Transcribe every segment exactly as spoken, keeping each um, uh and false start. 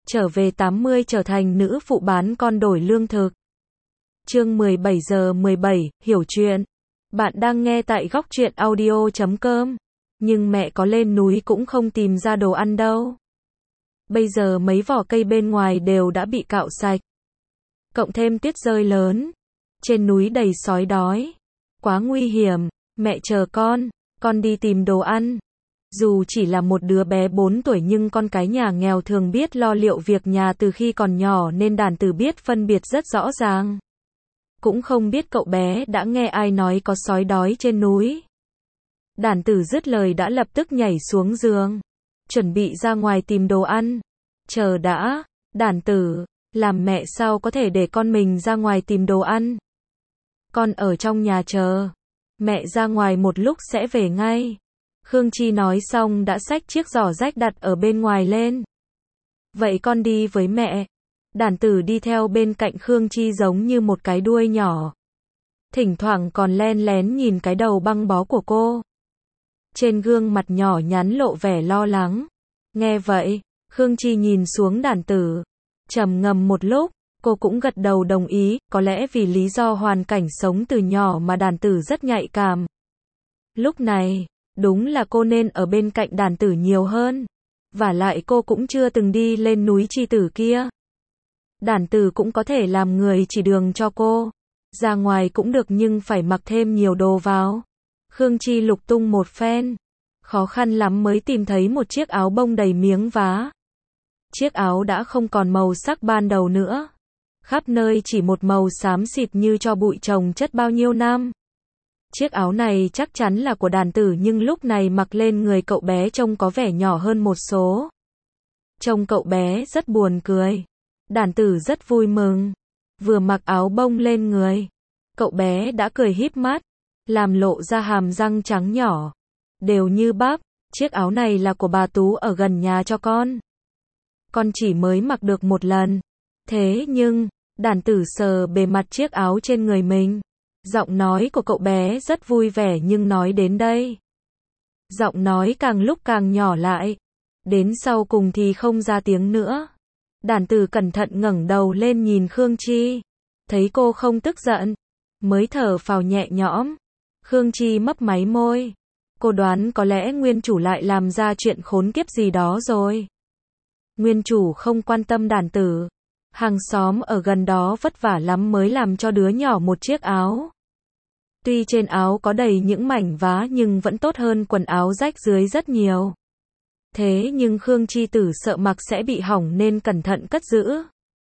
trở về tám mươi trở thành nữ phụ bán con đổi lương thực. Chương mười bảy giờ mười bảy, hiểu chuyện. Bạn đang nghe tại góc truyện audio chấm com. Nhưng mẹ có lên núi cũng không tìm ra đồ ăn đâu. Bây giờ mấy vỏ cây bên ngoài đều đã bị cạo sạch. Cộng thêm tuyết rơi lớn. Trên núi đầy sói đói. Quá nguy hiểm, mẹ chờ con, con đi tìm đồ ăn. Dù chỉ là một đứa bé bốn tuổi nhưng con cái nhà nghèo thường biết lo liệu việc nhà từ khi còn nhỏ nên Đàn Tử biết phân biệt rất rõ ràng. Cũng không biết cậu bé đã nghe ai nói có sói đói trên núi. Đàn Tử dứt lời đã lập tức nhảy xuống giường, chuẩn bị ra ngoài tìm đồ ăn. Chờ đã, Đàn Tử, làm mẹ sao có thể để con mình ra ngoài tìm đồ ăn. Con ở trong nhà chờ, mẹ ra ngoài một lúc sẽ về ngay. Khương Chi nói xong đã xách chiếc giỏ rách đặt ở bên ngoài lên. Vậy con đi với mẹ. Đàn Tử đi theo bên cạnh Khương Chi giống như một cái đuôi nhỏ. Thỉnh thoảng còn len lén nhìn cái đầu băng bó của cô. Trên gương mặt nhỏ nhắn lộ vẻ lo lắng. Nghe vậy, Khương Chi nhìn xuống Đàn Tử. Trầm ngâm một lúc, cô cũng gật đầu đồng ý, có lẽ vì lý do hoàn cảnh sống từ nhỏ mà Đàn Tử rất nhạy cảm. Lúc này, đúng là cô nên ở bên cạnh Đàn Tử nhiều hơn. Vả lại cô cũng chưa từng đi lên núi Chi Tử kia. Đàn Tử cũng có thể làm người chỉ đường cho cô. Ra ngoài cũng được nhưng phải mặc thêm nhiều đồ vào. Khương Chi lục tung một phen. Khó khăn lắm mới tìm thấy một chiếc áo bông đầy miếng vá. Chiếc áo đã không còn màu sắc ban đầu nữa. Khắp nơi chỉ một màu xám xịt như cho bụi chồng chất bao nhiêu năm. Chiếc áo này chắc chắn là của Đàn Tử nhưng lúc này mặc lên người cậu bé trông có vẻ nhỏ hơn một số. Trông cậu bé rất buồn cười. Đàn Tử rất vui mừng. Vừa mặc áo bông lên người, cậu bé đã cười híp mắt, làm lộ ra hàm răng trắng nhỏ, đều như bắp. Chiếc áo này là của bà Tú ở gần nhà cho con. Con chỉ mới mặc được một lần. Thế nhưng, Đàn Tử sờ bề mặt chiếc áo trên người mình. Giọng nói của cậu bé rất vui vẻ nhưng nói đến đây. Giọng nói càng lúc càng nhỏ lại. Đến sau cùng thì không ra tiếng nữa. Đàn Tử cẩn thận ngẩng đầu lên nhìn Khương Chi. Thấy cô không tức giận, mới thở phào nhẹ nhõm. Khương Chi mấp máy môi. Cô đoán có lẽ nguyên chủ lại làm ra chuyện khốn kiếp gì đó rồi. Nguyên chủ không quan tâm Đàn Tử. Hàng xóm ở gần đó vất vả lắm mới làm cho đứa nhỏ một chiếc áo. Tuy trên áo có đầy những mảnh vá nhưng vẫn tốt hơn quần áo rách dưới rất nhiều. Thế nhưng Khương Chi Tử sợ mặc sẽ bị hỏng nên cẩn thận cất giữ.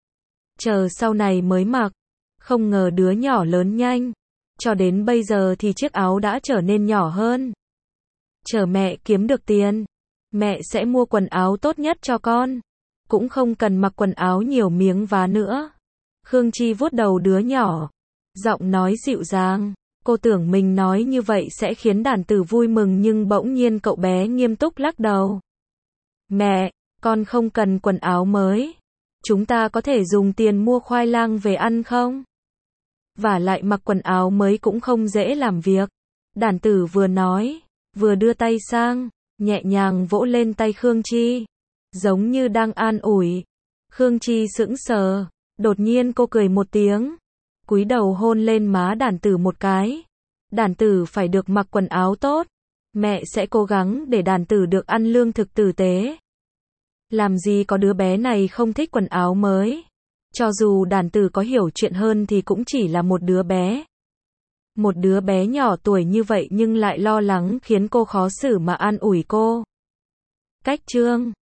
Chờ sau này mới mặc. Không ngờ đứa nhỏ lớn nhanh. Cho đến bây giờ thì chiếc áo đã trở nên nhỏ hơn. Chờ mẹ kiếm được tiền, mẹ sẽ mua quần áo tốt nhất cho con. Cũng không cần mặc quần áo nhiều miếng vá nữa. Khương Chi vuốt đầu đứa nhỏ. Giọng nói dịu dàng. Cô tưởng mình nói như vậy sẽ khiến Đàn Tử vui mừng nhưng bỗng nhiên cậu bé nghiêm túc lắc đầu. Mẹ, con không cần quần áo mới. Chúng ta có thể dùng tiền mua khoai lang về ăn không? Vả lại mặc quần áo mới cũng không dễ làm việc. Đàn Tử vừa nói, vừa đưa tay sang, nhẹ nhàng vỗ lên tay Khương Chi. Giống như đang an ủi. Khương Chi sững sờ. Đột nhiên cô cười một tiếng. Cúi đầu hôn lên má Đàn Tử một cái. Đàn Tử phải được mặc quần áo tốt. Mẹ sẽ cố gắng để Đàn Tử được ăn lương thực tử tế. Làm gì có đứa bé này không thích quần áo mới. Cho dù Đàn Tử có hiểu chuyện hơn thì cũng chỉ là một đứa bé. Một đứa bé nhỏ tuổi như vậy nhưng lại lo lắng khiến cô khó xử mà an ủi cô. Cách chương